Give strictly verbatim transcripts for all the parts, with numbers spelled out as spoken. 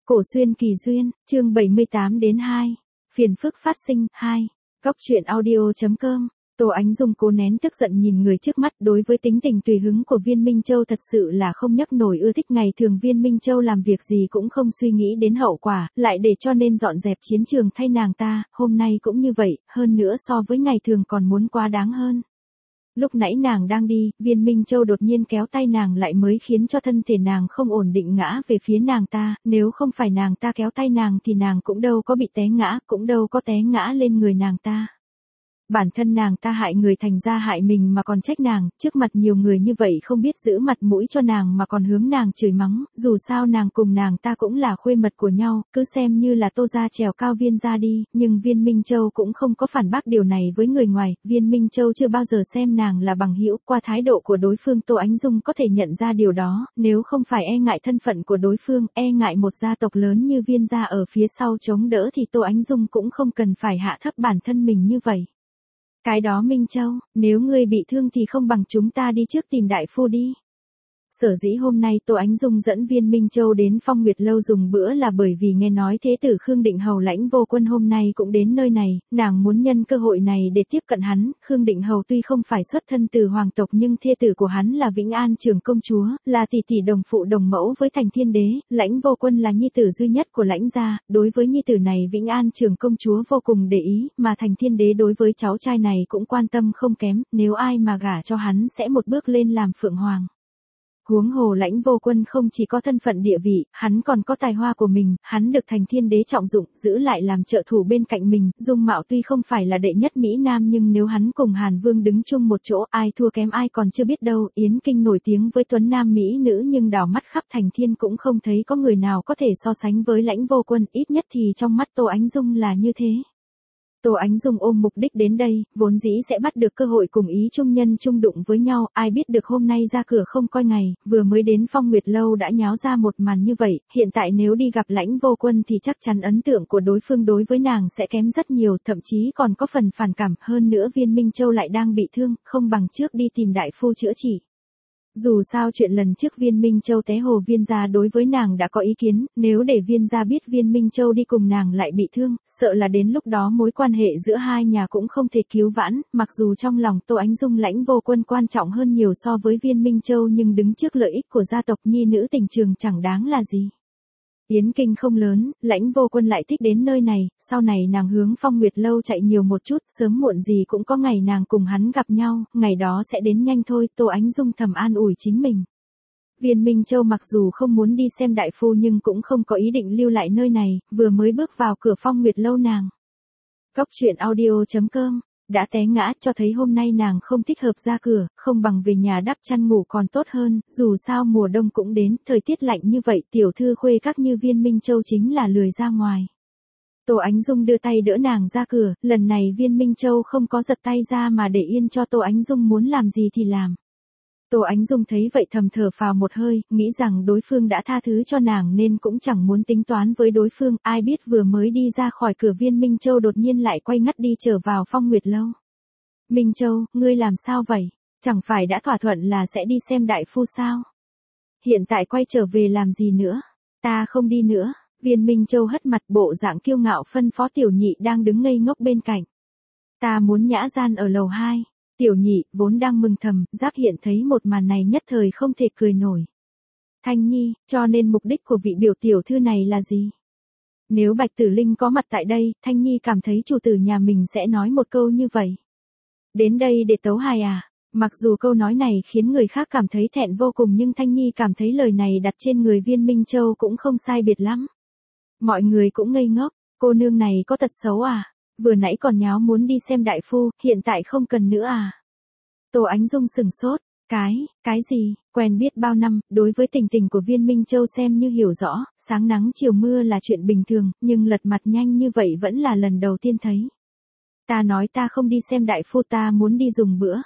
Cổ xuyên kỳ duyên, chương bảy mươi tám đến hai. Phiền phức phát sinh, hai. Góc truyện audio chấm com. Tô Ánh Dung cố nén tức giận nhìn người trước mắt, đối với tính tình tùy hứng của Viên Minh Châu thật sự là không nhấc nổi ưa thích. Ngày thường Viên Minh Châu làm việc gì cũng không suy nghĩ đến hậu quả, lại để cho nên dọn dẹp chiến trường thay nàng ta, hôm nay cũng như vậy, hơn nữa so với ngày thường còn muốn quá đáng hơn. Lúc nãy nàng đang đi, Viên Minh Châu đột nhiên kéo tay nàng lại mới khiến cho thân thể nàng không ổn định ngã về phía nàng ta, nếu không phải nàng ta kéo tay nàng thì nàng cũng đâu có bị té ngã, cũng đâu có té ngã lên người nàng ta. Bản thân nàng ta hại người thành ra hại mình mà còn trách nàng, trước mặt nhiều người như vậy không biết giữ mặt mũi cho nàng mà còn hướng nàng chửi mắng, dù sao nàng cùng nàng ta cũng là khuê mật của nhau, cứ xem như là Tô gia trèo cao Viên gia đi, nhưng Viên Minh Châu cũng không có phản bác điều này với người ngoài, Viên Minh Châu chưa bao giờ xem nàng là bằng hữu, qua thái độ của đối phương Tô Ánh Dung có thể nhận ra điều đó, nếu không phải e ngại thân phận của đối phương, e ngại một gia tộc lớn như Viên gia ở phía sau chống đỡ thì Tô Ánh Dung cũng không cần phải hạ thấp bản thân mình như vậy. Cái đó Minh Châu, nếu ngươi bị thương thì không bằng chúng ta đi trước tìm đại phu đi. Sở dĩ hôm nay Tô Ánh Dung dẫn Viên Minh Châu đến Phong Nguyệt Lâu dùng bữa là bởi vì nghe nói thế tử Khương Định Hầu Lãnh Vô Quân hôm nay cũng đến nơi này, nàng muốn nhân cơ hội này để tiếp cận hắn. Khương Định Hầu tuy không phải xuất thân từ hoàng tộc nhưng thê tử của hắn là Vĩnh An Trưởng công chúa, là tỷ tỷ đồng phụ đồng mẫu với Thành Thiên Đế, Lãnh Vô Quân là nhi tử duy nhất của Lãnh gia, đối với nhi tử này Vĩnh An Trưởng công chúa vô cùng để ý, mà Thành Thiên Đế đối với cháu trai này cũng quan tâm không kém, nếu ai mà gả cho hắn sẽ một bước lên làm phượng hoàng. Huống hồ Lãnh Vô Quân không chỉ có thân phận địa vị, hắn còn có tài hoa của mình, hắn được Thành Thiên Đế trọng dụng, giữ lại làm trợ thủ bên cạnh mình, dung mạo tuy không phải là đệ nhất Mỹ Nam nhưng nếu hắn cùng Hàn Vương đứng chung một chỗ, ai thua kém ai còn chưa biết đâu. Yến Kinh nổi tiếng với tuấn nam mỹ nữ nhưng đảo mắt khắp thành thiên cũng không thấy có người nào có thể so sánh với Lãnh Vô Quân, ít nhất thì trong mắt Tô Ánh Dung là như thế. Tô Ánh Dung ôm mục đích đến đây, vốn dĩ sẽ bắt được cơ hội cùng ý trung nhân chung đụng với nhau, ai biết được hôm nay ra cửa không coi ngày, vừa mới đến Phong Nguyệt Lâu đã nháo ra một màn như vậy, hiện tại nếu đi gặp Lãnh Vô Quân thì chắc chắn ấn tượng của đối phương đối với nàng sẽ kém rất nhiều, thậm chí còn có phần phản cảm, hơn nữa Viên Minh Châu lại đang bị thương, không bằng trước đi tìm đại phu chữa trị. Dù sao chuyện lần trước Viên Minh Châu té hồ Viên gia đối với nàng đã có ý kiến, nếu để Viên gia biết Viên Minh Châu đi cùng nàng lại bị thương, sợ là đến lúc đó mối quan hệ giữa hai nhà cũng không thể cứu vãn, mặc dù trong lòng Tô Ánh Dung Lãnh Vô Quân quan trọng hơn nhiều so với Viên Minh Châu nhưng đứng trước lợi ích của gia tộc nhi nữ tình trường chẳng đáng là gì. Yến Kinh không lớn, Lãnh Vô Quân lại thích đến nơi này, sau này nàng hướng Phong Nguyệt Lâu chạy nhiều một chút, sớm muộn gì cũng có ngày nàng cùng hắn gặp nhau, ngày đó sẽ đến nhanh thôi, Tô Ánh Dung thầm an ủi chính mình. Viên Minh Châu mặc dù không muốn đi xem đại phu nhưng cũng không có ý định lưu lại nơi này, vừa mới bước vào cửa Phong Nguyệt Lâu nàng. Góc truyện audio chấm com. Đã té ngã, cho thấy hôm nay nàng không thích hợp ra cửa, không bằng về nhà đắp chăn ngủ còn tốt hơn, dù sao mùa đông cũng đến, thời tiết lạnh như vậy, tiểu thư khuê các như Viên Minh Châu chính là lười ra ngoài. Tô Ánh Dung đưa tay đỡ nàng ra cửa, lần này Viên Minh Châu không có giật tay ra mà để yên cho Tô Ánh Dung muốn làm gì thì làm. Tô Ánh Dung thấy vậy thầm thở phào một hơi, nghĩ rằng đối phương đã tha thứ cho nàng nên cũng chẳng muốn tính toán với đối phương, ai biết vừa mới đi ra khỏi cửa Viên Minh Châu đột nhiên lại quay ngắt đi trở vào Phong Nguyệt Lâu. Minh Châu, ngươi làm sao vậy? Chẳng phải đã thỏa thuận là sẽ đi xem đại phu sao? Hiện tại quay trở về làm gì nữa? Ta không đi nữa. Viên Minh Châu hất mặt bộ dạng kiêu ngạo phân phó Tiểu Nhị đang đứng ngây ngốc bên cạnh. Ta muốn nhã gian ở lầu hai. Tiểu Nhị, vốn đang mừng thầm, giáp hiện thấy một màn này nhất thời không thể cười nổi. Thanh Nhi, cho nên mục đích của vị biểu tiểu thư này là gì? Nếu Bạch Tử Linh có mặt tại đây, Thanh Nhi cảm thấy chủ tử nhà mình sẽ nói một câu như vậy. Đến đây để tấu hài à? Mặc dù câu nói này khiến người khác cảm thấy thẹn vô cùng nhưng Thanh Nhi cảm thấy lời này đặt trên người Viên Minh Châu cũng không sai biệt lắm. Mọi người cũng ngây ngốc, cô nương này có tật xấu à? Vừa nãy còn nháo muốn đi xem đại phu, hiện tại không cần nữa à? Tô Ánh Dung sừng sốt, cái, cái gì, quen biết bao năm, đối với tình tình của Viên Minh Châu xem như hiểu rõ, sáng nắng chiều mưa là chuyện bình thường, nhưng lật mặt nhanh như vậy vẫn là lần đầu tiên thấy. Ta nói ta không đi xem đại phu, ta muốn đi dùng bữa.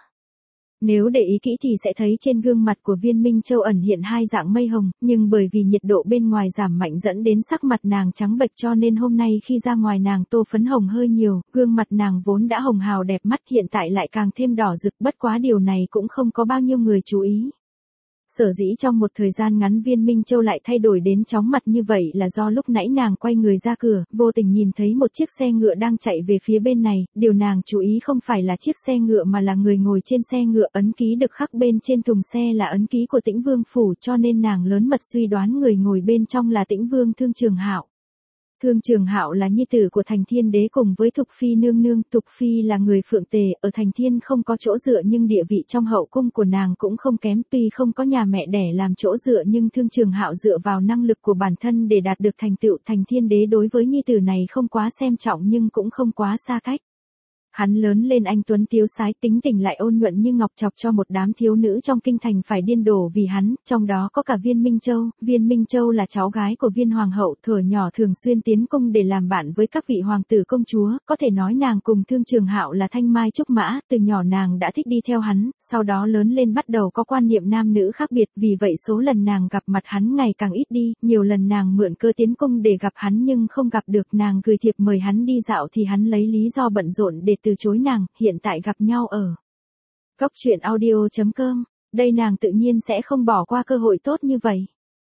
Nếu để ý kỹ thì sẽ thấy trên gương mặt của Viên Minh Châu ẩn hiện hai dạng mây hồng, nhưng bởi vì nhiệt độ bên ngoài giảm mạnh dẫn đến sắc mặt nàng trắng bệch cho nên hôm nay khi ra ngoài nàng tô phấn hồng hơi nhiều, gương mặt nàng vốn đã hồng hào đẹp mắt hiện tại lại càng thêm đỏ rực, bất quá điều này cũng không có bao nhiêu người chú ý. Sở dĩ trong một thời gian ngắn Viên Minh Châu lại thay đổi đến chóng mặt như vậy là do lúc nãy nàng quay người ra cửa, vô tình nhìn thấy một chiếc xe ngựa đang chạy về phía bên này, điều nàng chú ý không phải là chiếc xe ngựa mà là người ngồi trên xe ngựa, ấn ký được khắc bên trên thùng xe là ấn ký của Tĩnh Vương phủ, cho nên nàng lớn mật suy đoán người ngồi bên trong là Tĩnh Vương Thương Trường Hạo. Thương Trường Hạo là nhi tử của Thành Thiên Đế cùng với Thục Phi nương nương, Thục Phi là người Phượng Tề, ở Thành Thiên không có chỗ dựa nhưng địa vị trong hậu cung của nàng cũng không kém, tuy không có nhà mẹ đẻ làm chỗ dựa nhưng Thương Trường Hạo dựa vào năng lực của bản thân để đạt được thành tựu. Thành Thiên Đế đối với nhi tử này không quá xem trọng nhưng cũng không quá xa cách. Hắn lớn lên anh tuấn tiếu sái, tính tình lại ôn nhuận như ngọc, chọc cho một đám thiếu nữ trong kinh thành phải điên đổ vì hắn, trong đó có cả Viên Minh Châu. Viên Minh Châu là cháu gái của Viên Hoàng hậu, thuở nhỏ thường xuyên tiến cung để làm bạn với các vị hoàng tử công chúa, có thể nói nàng cùng Thương Trường Hạo là thanh mai trúc mã, từ nhỏ nàng đã thích đi theo hắn, sau đó lớn lên bắt đầu có quan niệm nam nữ khác biệt, vì vậy số lần nàng gặp mặt hắn ngày càng ít đi, nhiều lần nàng mượn cơ tiến cung để gặp hắn nhưng không gặp được, nàng gửi thiệp mời hắn đi dạo thì hắn lấy lý do bận rộn để từ chối nàng, hiện tại gặp nhau ở Cốc truyện audio chấm com, đây nàng tự nhiên sẽ không bỏ qua cơ hội tốt như vậy.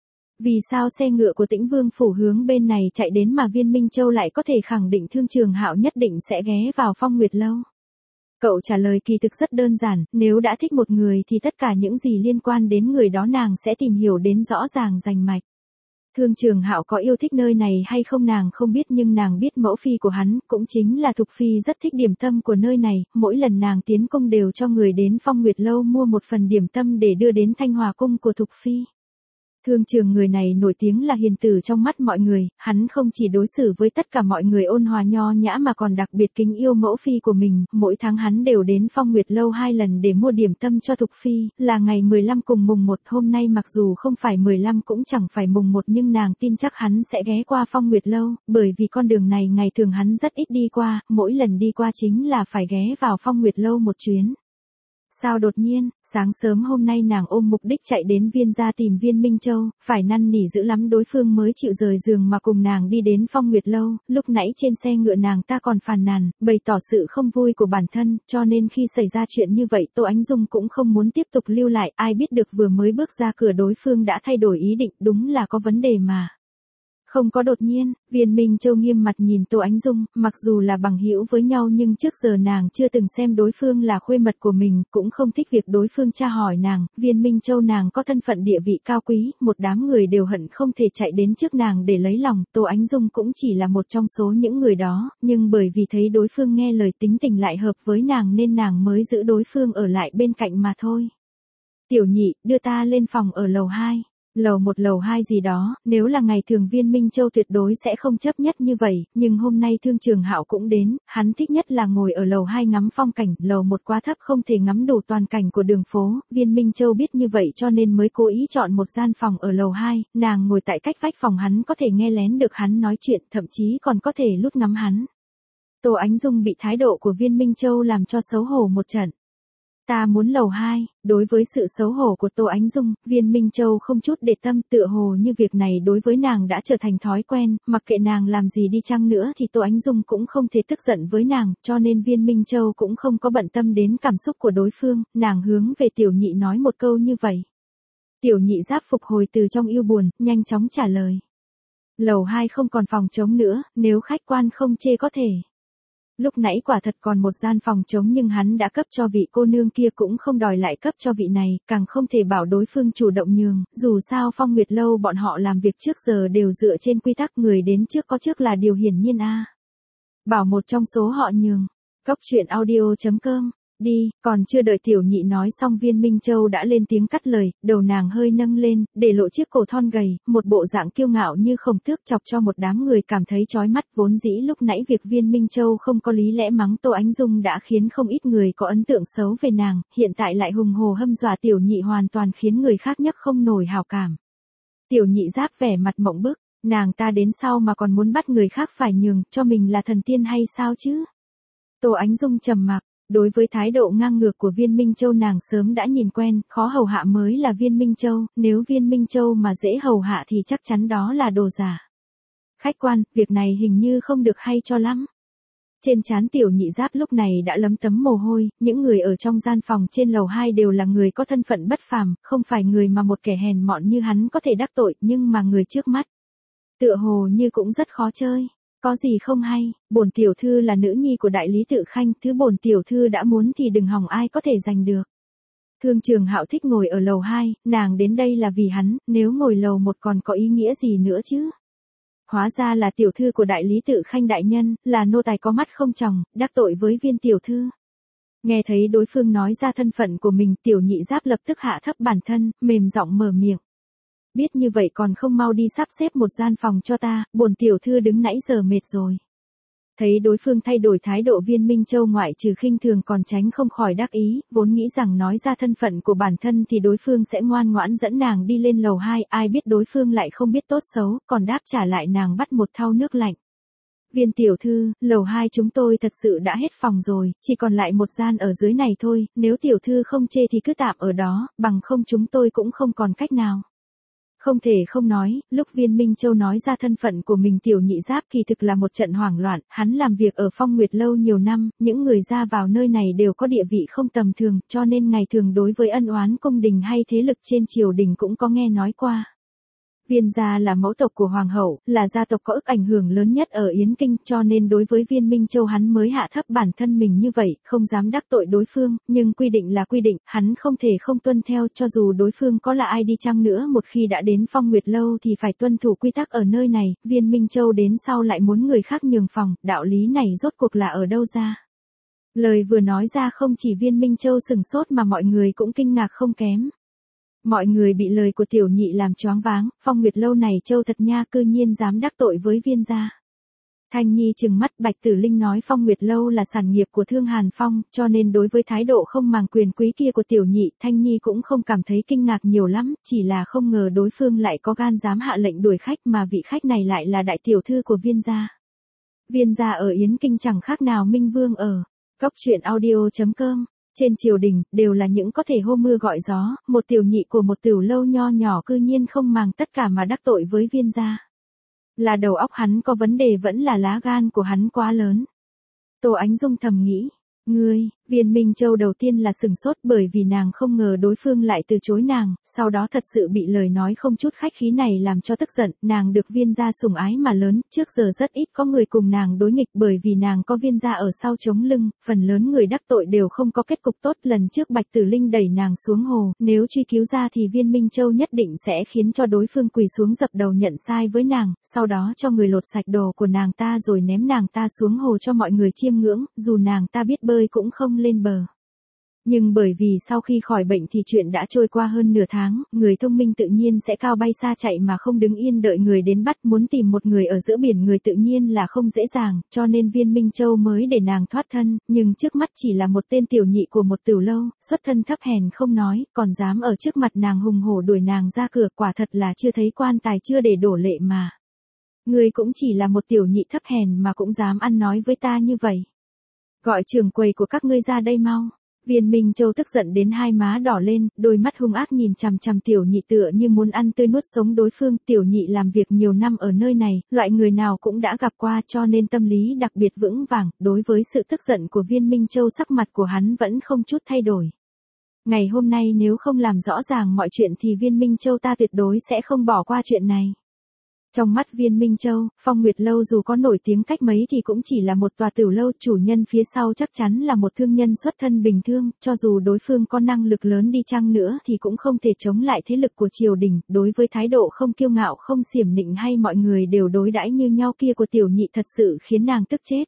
Vì sao xe ngựa của Tĩnh Vương phủ hướng bên này chạy đến mà Viên Minh Châu lại có thể khẳng định Thương Trường Hạo nhất định sẽ ghé vào Phong Nguyệt lâu? Cậu trả lời kỳ thực rất đơn giản, nếu đã thích một người thì tất cả những gì liên quan đến người đó nàng sẽ tìm hiểu đến rõ ràng rành mạch. Thương Trường Hạo có yêu thích nơi này hay không nàng không biết nhưng nàng biết mẫu phi của hắn, cũng chính là Thục Phi rất thích điểm tâm của nơi này, mỗi lần nàng tiến cung đều cho người đến Phong Nguyệt lâu mua một phần điểm tâm để đưa đến Thanh Hòa cung của Thục Phi. Thương Trường người này nổi tiếng là hiền tử trong mắt mọi người, hắn không chỉ đối xử với tất cả mọi người ôn hòa nho nhã mà còn đặc biệt kính yêu mẫu phi của mình, mỗi tháng hắn đều đến Phong Nguyệt lâu hai lần để mua điểm tâm cho Thục Phi, là ngày mười lăm cùng mùng một, hôm nay mặc dù không phải mười lăm cũng chẳng phải mùng một nhưng nàng tin chắc hắn sẽ ghé qua Phong Nguyệt lâu, bởi vì con đường này ngày thường hắn rất ít đi qua, mỗi lần đi qua chính là phải ghé vào Phong Nguyệt lâu một chuyến. Sao đột nhiên, sáng sớm hôm nay nàng ôm mục đích chạy đến Viên gia tìm Viên Minh Châu, phải năn nỉ dữ lắm đối phương mới chịu rời giường mà cùng nàng đi đến Phong Nguyệt lâu, lúc nãy trên xe ngựa nàng ta còn phàn nàn, bày tỏ sự không vui của bản thân, cho nên khi xảy ra chuyện như vậy Tô Ánh Dung cũng không muốn tiếp tục lưu lại, ai biết được vừa mới bước ra cửa đối phương đã thay đổi ý định, đúng là có vấn đề mà. Không có đột nhiên, Viên Minh Châu nghiêm mặt nhìn Tô Ánh Dung, mặc dù là bằng hữu với nhau nhưng trước giờ nàng chưa từng xem đối phương là khuê mật của mình, cũng không thích việc đối phương tra hỏi nàng, Viên Minh Châu nàng có thân phận địa vị cao quý, một đám người đều hận không thể chạy đến trước nàng để lấy lòng, Tô Ánh Dung cũng chỉ là một trong số những người đó, nhưng bởi vì thấy đối phương nghe lời tính tình lại hợp với nàng nên nàng mới giữ đối phương ở lại bên cạnh mà thôi. Tiểu nhị, đưa ta lên phòng ở lầu hai. Lầu một lầu hai gì đó, nếu là ngày thường Viên Minh Châu tuyệt đối sẽ không chấp nhất như vậy, nhưng hôm nay Thương Trường Hạo cũng đến, hắn thích nhất là ngồi ở lầu hai ngắm phong cảnh, lầu một quá thấp không thể ngắm đủ toàn cảnh của đường phố, Viên Minh Châu biết như vậy cho nên mới cố ý chọn một gian phòng ở lầu hai, nàng ngồi tại cách vách phòng hắn có thể nghe lén được hắn nói chuyện, thậm chí còn có thể lút ngắm hắn. Tô Ánh Dung bị thái độ của Viên Minh Châu làm cho xấu hổ một trận. Ta muốn lầu hai, đối với sự xấu hổ của Tô Ánh Dung, Viên Minh Châu không chút để tâm, tựa hồ như việc này đối với nàng đã trở thành thói quen, mặc kệ nàng làm gì đi chăng nữa thì Tô Ánh Dung cũng không thể tức giận với nàng, cho nên Viên Minh Châu cũng không có bận tâm đến cảm xúc của đối phương, nàng hướng về tiểu nhị nói một câu như vậy. Tiểu nhị giáp phục hồi từ trong yêu buồn, nhanh chóng trả lời. Lầu hai không còn phòng trống nữa, nếu khách quan không chê có thể. Lúc nãy quả thật còn một gian phòng trống nhưng hắn đã cấp cho vị cô nương kia cũng không đòi lại cấp cho vị này, càng không thể bảo đối phương chủ động nhường, dù sao Phong Nguyệt lâu bọn họ làm việc trước giờ đều dựa trên quy tắc người đến trước có trước là điều hiển nhiên a. À. Bảo một trong số họ nhường. Cốc truyện audio chấm com. Đi, còn chưa đợi tiểu nhị nói xong Viên Minh Châu đã lên tiếng cắt lời, đầu nàng hơi nâng lên, để lộ chiếc cổ thon gầy, một bộ dạng kiêu ngạo như khổng tước chọc cho một đám người cảm thấy chói mắt, vốn dĩ lúc nãy việc Viên Minh Châu không có lý lẽ mắng Tô Ánh Dung đã khiến không ít người có ấn tượng xấu về nàng, hiện tại lại hùng hồ hâm dọa tiểu nhị hoàn toàn khiến người khác nhấc không nổi hào cảm. Tiểu nhị giáp vẻ mặt mộng bức, nàng ta đến sau mà còn muốn bắt người khác phải nhường, cho mình là thần tiên hay sao chứ? Tô Ánh Dung trầm mặc. Đối với thái độ ngang ngược của Viên Minh Châu nàng sớm đã nhìn quen, khó hầu hạ mới là Viên Minh Châu, nếu Viên Minh Châu mà dễ hầu hạ thì chắc chắn đó là đồ giả. Khách quan, việc này hình như không được hay cho lắm. Trên trán tiểu nhị giáp lúc này đã lấm tấm mồ hôi, những người ở trong gian phòng trên lầu hai đều là người có thân phận bất phàm, không phải người mà một kẻ hèn mọn như hắn có thể đắc tội, nhưng mà người trước mắt tựa hồ như cũng rất khó chơi. Có gì không hay, bổn tiểu thư là nữ nhi của đại lý Tự Khanh, thứ bổn tiểu thư đã muốn thì đừng hòng ai có thể giành được. Thương Trường Hạo thích ngồi ở lầu hai, nàng đến đây là vì hắn, nếu ngồi lầu một còn có ý nghĩa gì nữa chứ? Hóa ra là tiểu thư của đại lý Tự Khanh đại nhân, là nô tài có mắt không tròng, đắc tội với Viên tiểu thư. Nghe thấy đối phương nói ra thân phận của mình, tiểu nhị giáp lập tức hạ thấp bản thân, mềm giọng mở miệng. Biết như vậy còn không mau đi sắp xếp một gian phòng cho ta, bổn tiểu thư đứng nãy giờ mệt rồi. Thấy đối phương thay đổi thái độ, Viên Minh Châu ngoại trừ khinh thường còn tránh không khỏi đắc ý, vốn nghĩ rằng nói ra thân phận của bản thân thì đối phương sẽ ngoan ngoãn dẫn nàng đi lên lầu hai, ai biết đối phương lại không biết tốt xấu, còn đáp trả lại nàng bắt một thau nước lạnh. Viên tiểu thư, lầu hai chúng tôi thật sự đã hết phòng rồi, chỉ còn lại một gian ở dưới này thôi, nếu tiểu thư không chê thì cứ tạm ở đó, bằng không chúng tôi cũng không còn cách nào. Không thể không nói, lúc Viên Minh Châu nói ra thân phận của mình, tiểu nhị giáp kỳ thực là một trận hoảng loạn, hắn làm việc ở Phong Nguyệt Lâu nhiều năm, những người ra vào nơi này đều có địa vị không tầm thường, cho nên ngày thường đối với ân oán cung đình hay thế lực trên triều đình cũng có nghe nói qua. Viên gia là mẫu tộc của hoàng hậu, là gia tộc có ức ảnh hưởng lớn nhất ở Yến Kinh, cho nên đối với Viên Minh Châu hắn mới hạ thấp bản thân mình như vậy, không dám đắc tội đối phương, nhưng quy định là quy định, hắn không thể không tuân theo, cho dù đối phương có là ai đi chăng nữa, một khi đã đến Phong Nguyệt Lâu thì phải tuân thủ quy tắc ở nơi này. Viên Minh Châu đến sau lại muốn người khác nhường phòng, đạo lý này rốt cuộc là ở đâu ra? Lời vừa nói ra không chỉ Viên Minh Châu sừng sốt mà mọi người cũng kinh ngạc không kém. Mọi người bị lời của tiểu nhị làm choáng váng, Phong Nguyệt Lâu này Châu thật nha, cư nhiên dám đắc tội với Viên gia. Thanh Nhi trừng mắt, Bạch Tử Linh nói Phong Nguyệt Lâu là sản nghiệp của Thương Hàn Phong, cho nên đối với thái độ không màng quyền quý kia của tiểu nhị, Thanh Nhi cũng không cảm thấy kinh ngạc nhiều lắm, chỉ là không ngờ đối phương lại có gan dám hạ lệnh đuổi khách, mà vị khách này lại là đại tiểu thư của Viên gia. Viên gia ở Yến Kinh chẳng khác nào Minh Vương ở Cốc Truyện Audio chấm com. Trên triều đình, đều là những có thể hô mưa gọi gió, một tiểu nhị của một tiểu lâu nho nhỏ cư nhiên không màng tất cả mà đắc tội với Viên gia. Là đầu óc hắn có vấn đề vẫn là lá gan của hắn quá lớn? Tô Ánh Dung thầm nghĩ. Ngươi, Viên Minh Châu đầu tiên là sừng sốt bởi vì nàng không ngờ đối phương lại từ chối nàng, sau đó thật sự bị lời nói không chút khách khí này làm cho tức giận, nàng được Viên gia sủng ái mà lớn, trước giờ rất ít có người cùng nàng đối nghịch bởi vì nàng có Viên gia ở sau chống lưng, phần lớn người đắc tội đều không có kết cục tốt. Lần trước Bạch Tử Linh đẩy nàng xuống hồ, nếu truy cứu ra thì Viên Minh Châu nhất định sẽ khiến cho đối phương quỳ xuống dập đầu nhận sai với nàng, sau đó cho người lột sạch đồ của nàng ta rồi ném nàng ta xuống hồ cho mọi người chiêm ngưỡng, dù nàng ta biết bơi cũng không lên bờ. Nhưng bởi vì sau khi khỏi bệnh thì chuyện đã trôi qua hơn nửa tháng, người thông minh tự nhiên sẽ cao bay xa chạy mà không đứng yên đợi người đến bắt, muốn tìm một người ở giữa biển người tự nhiên là không dễ dàng, cho nên Viên Minh Châu mới để nàng thoát thân, nhưng trước mắt chỉ là một tên tiểu nhị của một tiểu lâu, xuất thân thấp hèn không nói, còn dám ở trước mặt nàng hùng hổ đuổi nàng ra cửa, quả thật là chưa thấy quan tài chưa để đổ lệ mà. Ngươi cũng chỉ là một tiểu nhị thấp hèn mà cũng dám ăn nói với ta như vậy. Gọi trưởng quầy của các ngươi ra đây mau. Viên Minh Châu tức giận đến hai má đỏ lên, đôi mắt hung ác nhìn chằm chằm tiểu nhị tựa như muốn ăn tươi nuốt sống đối phương. Tiểu nhị làm việc nhiều năm ở nơi này, loại người nào cũng đã gặp qua, cho nên tâm lý đặc biệt vững vàng. Đối với sự tức giận của Viên Minh Châu, sắc mặt của hắn vẫn không chút thay đổi. Ngày hôm nay nếu không làm rõ ràng mọi chuyện thì Viên Minh Châu ta tuyệt đối sẽ không bỏ qua chuyện này. Trong mắt Viên Minh Châu, Phong Nguyệt Lâu dù có nổi tiếng cách mấy thì cũng chỉ là một tòa tiểu lâu, chủ nhân phía sau chắc chắn là một thương nhân xuất thân bình thường, cho dù đối phương có năng lực lớn đi chăng nữa thì cũng không thể chống lại thế lực của triều đình. Đối với thái độ không kiêu ngạo không xiểm nịnh hay mọi người đều đối đãi như nhau kia của tiểu nhị thật sự khiến nàng tức chết.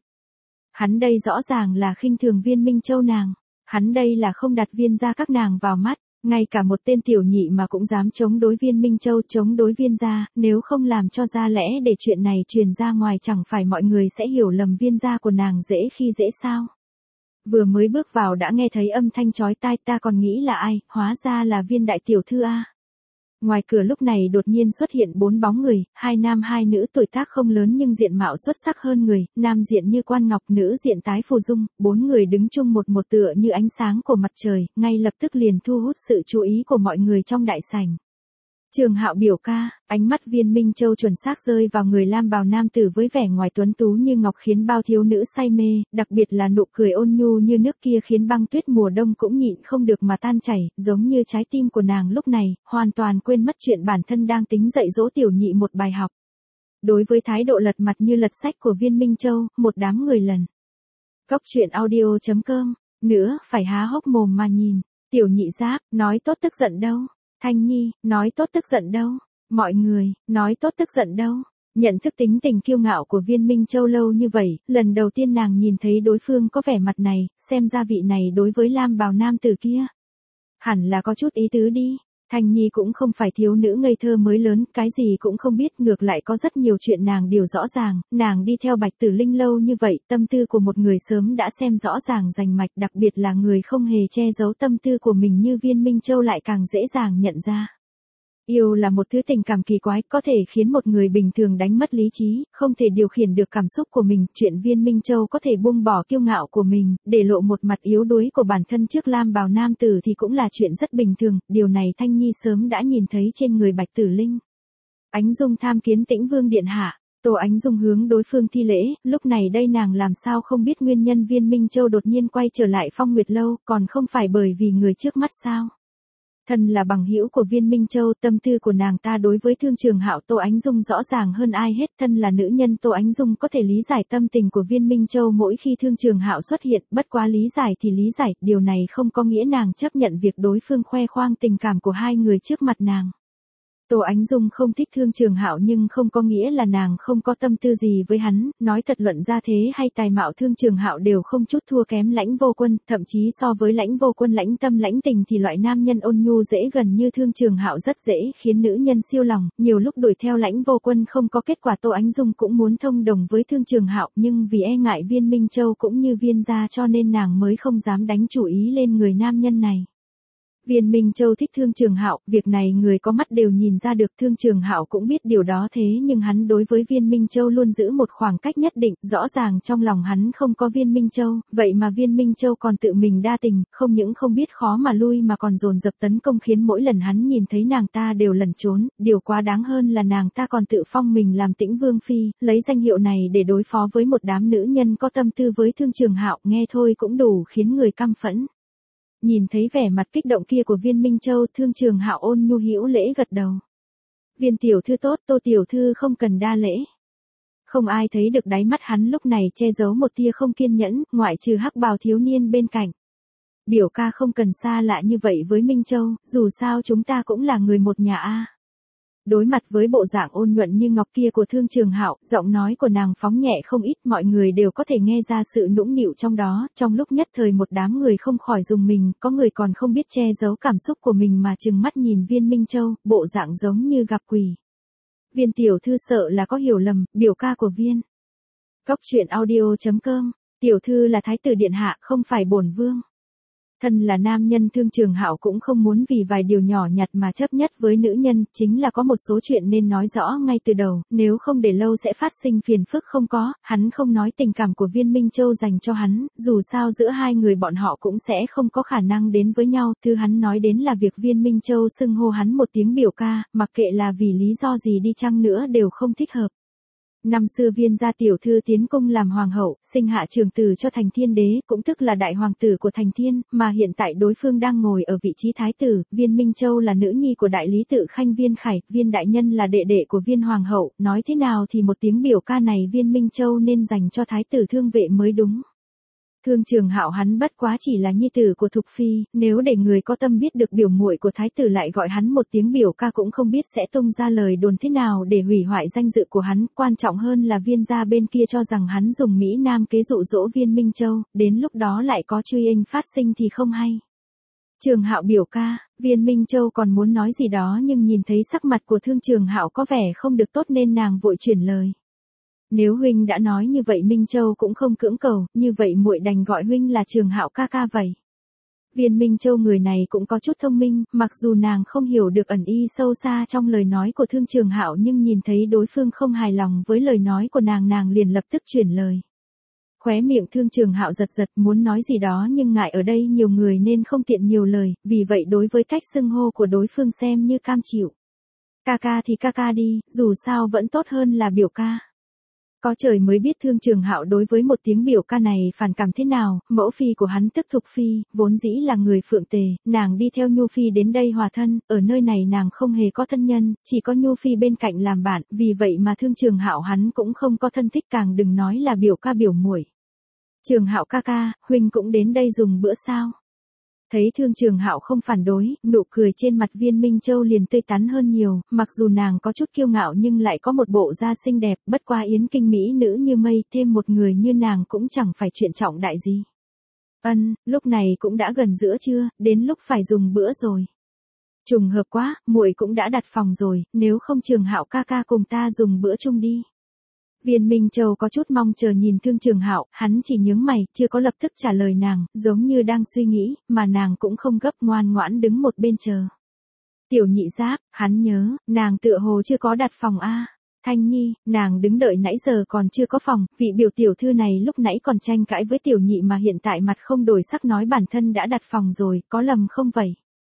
Hắn đây rõ ràng là khinh thường Viên Minh Châu nàng, hắn đây là không đặt Viên gia các nàng vào mắt. Ngay cả một tên tiểu nhị mà cũng dám chống đối Viên Minh Châu, chống đối Viên gia, nếu không làm cho ra lẽ để chuyện này truyền ra ngoài chẳng phải mọi người sẽ hiểu lầm Viên gia của nàng dễ khi dễ sao. Vừa mới bước vào đã nghe thấy âm thanh chói tai, ta còn nghĩ là ai, hóa ra là Viên đại tiểu thư a. Ngoài cửa lúc này đột nhiên xuất hiện bốn bóng người, hai nam hai nữ, tuổi tác không lớn nhưng diện mạo xuất sắc hơn người, nam diện như quan ngọc, nữ diện tái phù dung, bốn người đứng chung một một tựa như ánh sáng của mặt trời, ngay lập tức liền thu hút sự chú ý của mọi người trong đại sảnh. Trường Hạo biểu ca, ánh mắt Viên Minh Châu chuẩn xác rơi vào người lam bào nam tử với vẻ ngoài tuấn tú như ngọc khiến bao thiếu nữ say mê, đặc biệt là nụ cười ôn nhu như nước kia khiến băng tuyết mùa đông cũng nhịn không được mà tan chảy, giống như trái tim của nàng lúc này, hoàn toàn quên mất chuyện bản thân đang tính dạy dỗ tiểu nhị một bài học. Đối với thái độ lật mặt như lật sách của Viên Minh Châu, một đám người lần. Cốc truyện audio chấm com, nữa, phải há hốc mồm mà nhìn, tiểu nhị giáp, nói tốt tức giận đâu. Thanh Nhi, nói tốt tức giận đâu. Mọi người, nói tốt tức giận đâu. Nhận thức tính tình kiêu ngạo của Viên Minh Châu lâu như vậy, lần đầu tiên nàng nhìn thấy đối phương có vẻ mặt này, xem ra vị này đối với lam bào nam tử kia. Hẳn là có chút ý tứ đi. Thanh Nhi cũng không phải thiếu nữ ngây thơ mới lớn, cái gì cũng không biết, ngược lại có rất nhiều chuyện nàng đều rõ ràng, nàng đi theo Bạch Tử Linh lâu như vậy, tâm tư của một người sớm đã xem rõ ràng rành mạch, đặc biệt là người không hề che giấu tâm tư của mình như Viên Minh Châu lại càng dễ dàng nhận ra. Yêu là một thứ tình cảm kỳ quái, có thể khiến một người bình thường đánh mất lý trí, không thể điều khiển được cảm xúc của mình. Chuyện Viên Minh Châu có thể buông bỏ kiêu ngạo của mình, để lộ một mặt yếu đuối của bản thân trước lam bào nam tử thì cũng là chuyện rất bình thường, điều này Thanh Nhi sớm đã nhìn thấy trên người Bạch Tử Linh. Ánh Dung tham kiến Tĩnh Vương điện hạ. Tô Ánh Dung hướng đối phương thi lễ, lúc này đây nàng làm sao không biết nguyên nhân Viên Minh Châu đột nhiên quay trở lại Phong Nguyệt lâu, còn không phải bởi vì người trước mắt sao? Thân là bằng hữu của Viên Minh Châu, tâm tư của nàng ta đối với Thương Trường Hạo Tô Ánh Dung rõ ràng hơn ai hết, thân là nữ nhân Tô Ánh Dung có thể lý giải tâm tình của Viên Minh Châu mỗi khi Thương Trường Hạo xuất hiện, bất quá lý giải thì lý giải, điều này không có nghĩa nàng chấp nhận việc đối phương khoe khoang tình cảm của hai người trước mặt nàng. Tô Ánh Dung không thích Thương Trường Hạo nhưng không có nghĩa là nàng không có tâm tư gì với hắn, nói thật luận ra thế hay tài mạo Thương Trường Hạo đều không chút thua kém Lãnh Vô Quân, thậm chí so với Lãnh Vô Quân lãnh tâm lãnh tình thì loại nam nhân ôn nhu dễ gần như Thương Trường Hạo rất dễ khiến nữ nhân siêu lòng, nhiều lúc đuổi theo Lãnh Vô Quân không có kết quả Tô Ánh Dung cũng muốn thông đồng với Thương Trường Hạo, nhưng vì e ngại Viên Minh Châu cũng như Viên gia cho nên nàng mới không dám đánh chủ ý lên người nam nhân này. Viên Minh Châu thích Thương Trường Hạo, việc này người có mắt đều nhìn ra được, Thương Trường Hạo cũng biết điều đó thế nhưng hắn đối với Viên Minh Châu luôn giữ một khoảng cách nhất định, rõ ràng trong lòng hắn không có Viên Minh Châu, vậy mà Viên Minh Châu còn tự mình đa tình, không những không biết khó mà lui mà còn dồn dập tấn công khiến mỗi lần hắn nhìn thấy nàng ta đều lẩn trốn, điều quá đáng hơn là nàng ta còn tự phong mình làm Tĩnh Vương phi, lấy danh hiệu này để đối phó với một đám nữ nhân có tâm tư với Thương Trường Hạo, nghe thôi cũng đủ khiến người căm phẫn. Nhìn thấy vẻ mặt kích động kia của Viên Minh Châu, Thương Trường Hạo ôn nhu hữu lễ gật đầu. Viên tiểu thư tốt, Tô tiểu thư không cần đa lễ. Không ai thấy được đáy mắt hắn lúc này che giấu một tia không kiên nhẫn, ngoại trừ hắc bào thiếu niên bên cạnh. Biểu ca không cần xa lạ như vậy với Minh Châu, dù sao chúng ta cũng là người một nhà a. Đối mặt với bộ dạng ôn nhuận như ngọc kia của Thương Trường Hạo, giọng nói của nàng phóng nhẹ không ít, mọi người đều có thể nghe ra sự nũng nịu trong đó, trong lúc nhất thời một đám người không khỏi rùng mình, có người còn không biết che giấu cảm xúc của mình mà trừng mắt nhìn Viên Minh Châu, bộ dạng giống như gặp quỷ. Viên tiểu thư sợ là có hiểu lầm, biểu ca của Viên. Cốc truyện audio chấm com, tiểu thư là thái tử điện hạ, không phải bổn vương. Thân là nam nhân Thương Trường Hạo cũng không muốn vì vài điều nhỏ nhặt mà chấp nhất với nữ nhân, chính là có một số chuyện nên nói rõ ngay từ đầu, nếu không để lâu sẽ phát sinh phiền phức không có, hắn không nói tình cảm của Viên Minh Châu dành cho hắn, dù sao giữa hai người bọn họ cũng sẽ không có khả năng đến với nhau, thứ hắn nói đến là việc Viên Minh Châu xưng hô hắn một tiếng biểu ca, mặc kệ là vì lý do gì đi chăng nữa đều không thích hợp. Năm xưa Viên gia tiểu thư tiến cung làm hoàng hậu, sinh hạ trưởng tử cho Thành Thiên đế, cũng tức là đại hoàng tử của Thành Thiên, mà hiện tại đối phương đang ngồi ở vị trí thái tử, Viên Minh Châu là nữ nhi của đại lý tự khanh Viên Khải, Viên đại nhân là đệ đệ của Viên hoàng hậu, nói thế nào thì một tiếng biểu ca này Viên Minh Châu nên dành cho thái tử Thương Vệ mới đúng. Thương Trường Hạo hắn bất quá chỉ là nhi tử của Thục phi, nếu để người có tâm biết được biểu muội của thái tử lại gọi hắn một tiếng biểu ca cũng không biết sẽ tung ra lời đồn thế nào để hủy hoại danh dự của hắn, quan trọng hơn là Viên gia bên kia cho rằng hắn dùng Mỹ Nam kế dụ dỗ Viên Minh Châu, đến lúc đó lại có truy inh phát sinh thì không hay. Trường Hạo biểu ca, Viên Minh Châu còn muốn nói gì đó nhưng nhìn thấy sắc mặt của Thương Trường Hạo có vẻ không được tốt nên nàng vội chuyển lời. Nếu huynh đã nói như vậy Minh Châu cũng không cưỡng cầu, như vậy muội đành gọi huynh là Trường Hạo ca ca vậy. Viên Minh Châu người này cũng có chút thông minh, mặc dù nàng không hiểu được ẩn ý sâu xa trong lời nói của Thương Trường Hạo nhưng nhìn thấy đối phương không hài lòng với lời nói của nàng nàng liền lập tức chuyển lời. Khóe miệng Thương Trường Hạo giật giật muốn nói gì đó nhưng ngại ở đây nhiều người nên không tiện nhiều lời, vì vậy đối với cách xưng hô của đối phương xem như cam chịu. Ca ca thì ca ca đi, dù sao vẫn tốt hơn là biểu ca. Có trời mới biết Thương Trường Hạo đối với một tiếng biểu ca này phản cảm thế nào, mẫu phi của hắn tức Thục Phi, vốn dĩ là người Phượng Tề, nàng đi theo Nhu Phi đến đây hòa thân, ở nơi này nàng không hề có thân nhân, chỉ có Nhu Phi bên cạnh làm bạn, vì vậy mà Thương Trường Hạo hắn cũng không có thân thích, càng đừng nói là biểu ca biểu muội. Trường Hạo ca ca, huynh cũng đến đây dùng bữa sao? Thấy Thương Trường Hạo không phản đối, nụ cười trên mặt Viên Minh Châu liền tươi tắn hơn nhiều, mặc dù nàng có chút kiêu ngạo nhưng lại có một bộ da xinh đẹp, bất qua yến kinh mỹ nữ như mây, thêm một người như nàng cũng chẳng phải chuyện trọng đại gì. Ân, lúc này cũng đã gần giữa trưa, đến lúc phải dùng bữa rồi. Trùng hợp quá, muội cũng đã đặt phòng rồi, nếu không Trường Hạo ca ca cùng ta dùng bữa chung đi. Viên Minh Châu có chút mong chờ nhìn Thương Trường Hạo, hắn chỉ nhướng mày, chưa có lập tức trả lời nàng, giống như đang suy nghĩ, mà nàng cũng không gấp, ngoan ngoãn đứng một bên chờ. Tiểu Nhị Giáp, hắn nhớ, nàng tựa hồ chưa có đặt phòng a. Thanh Nhi, nàng đứng đợi nãy giờ còn chưa có phòng, vị biểu tiểu thư này lúc nãy còn tranh cãi với Tiểu Nhị mà hiện tại mặt không đổi sắc nói bản thân đã đặt phòng rồi, có lầm không vậy?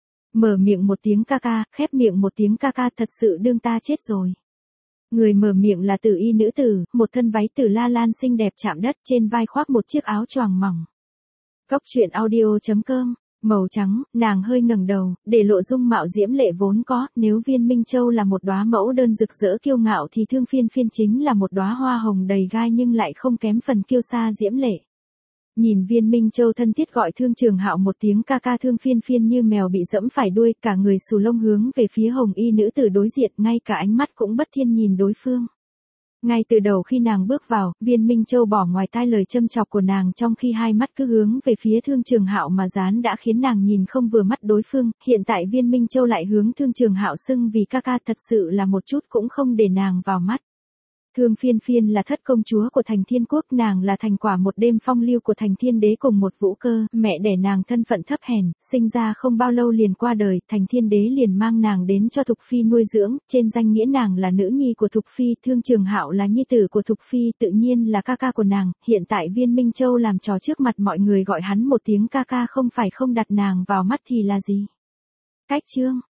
Mở miệng một tiếng ca ca, khép miệng một tiếng ca ca, thật sự đương ta chết rồi. Người mở miệng là Tử Y nữ tử, một thân váy tử la lan xinh đẹp chạm đất, trên vai khoác một chiếc áo choàng mỏng. Góc truyện audio chấm com, màu trắng, nàng hơi ngẩng đầu, để lộ dung mạo diễm lệ vốn có, nếu Viên Minh Châu là một đóa mẫu đơn rực rỡ kiêu ngạo thì Thương Phiên Phiên chính là một đóa hoa hồng đầy gai nhưng lại không kém phần kiêu sa diễm lệ. Nhìn Viên Minh Châu thân thiết gọi Thương Trường Hạo một tiếng ca ca, Thương Phiên Phiên như mèo bị dẫm phải đuôi, cả người xù lông hướng về phía Hồng Y nữ tử đối diện, ngay cả ánh mắt cũng bất thiên nhìn đối phương. Ngay từ đầu khi nàng bước vào, Viên Minh Châu bỏ ngoài tai lời châm chọc của nàng, trong khi hai mắt cứ hướng về phía Thương Trường Hạo mà dán đã khiến nàng nhìn không vừa mắt đối phương, hiện tại Viên Minh Châu lại hướng Thương Trường Hạo xưng vì ca ca, thật sự là một chút cũng không để nàng vào mắt. Thương Phiên Phiên là thất công chúa của Thành Thiên Quốc, nàng là thành quả một đêm phong lưu của Thành Thiên Đế cùng một Vũ Cơ, mẹ đẻ nàng thân phận thấp hèn, sinh ra không bao lâu liền qua đời, Thành Thiên Đế liền mang nàng đến cho Thục Phi nuôi dưỡng, trên danh nghĩa nàng là nữ nhi của Thục Phi, Thương Trường Hạo là nhi tử của Thục Phi, tự nhiên là ca ca của nàng, hiện tại Viên Minh Châu làm trò trước mặt mọi người gọi hắn một tiếng ca ca không phải không đặt nàng vào mắt thì là gì? Cách chương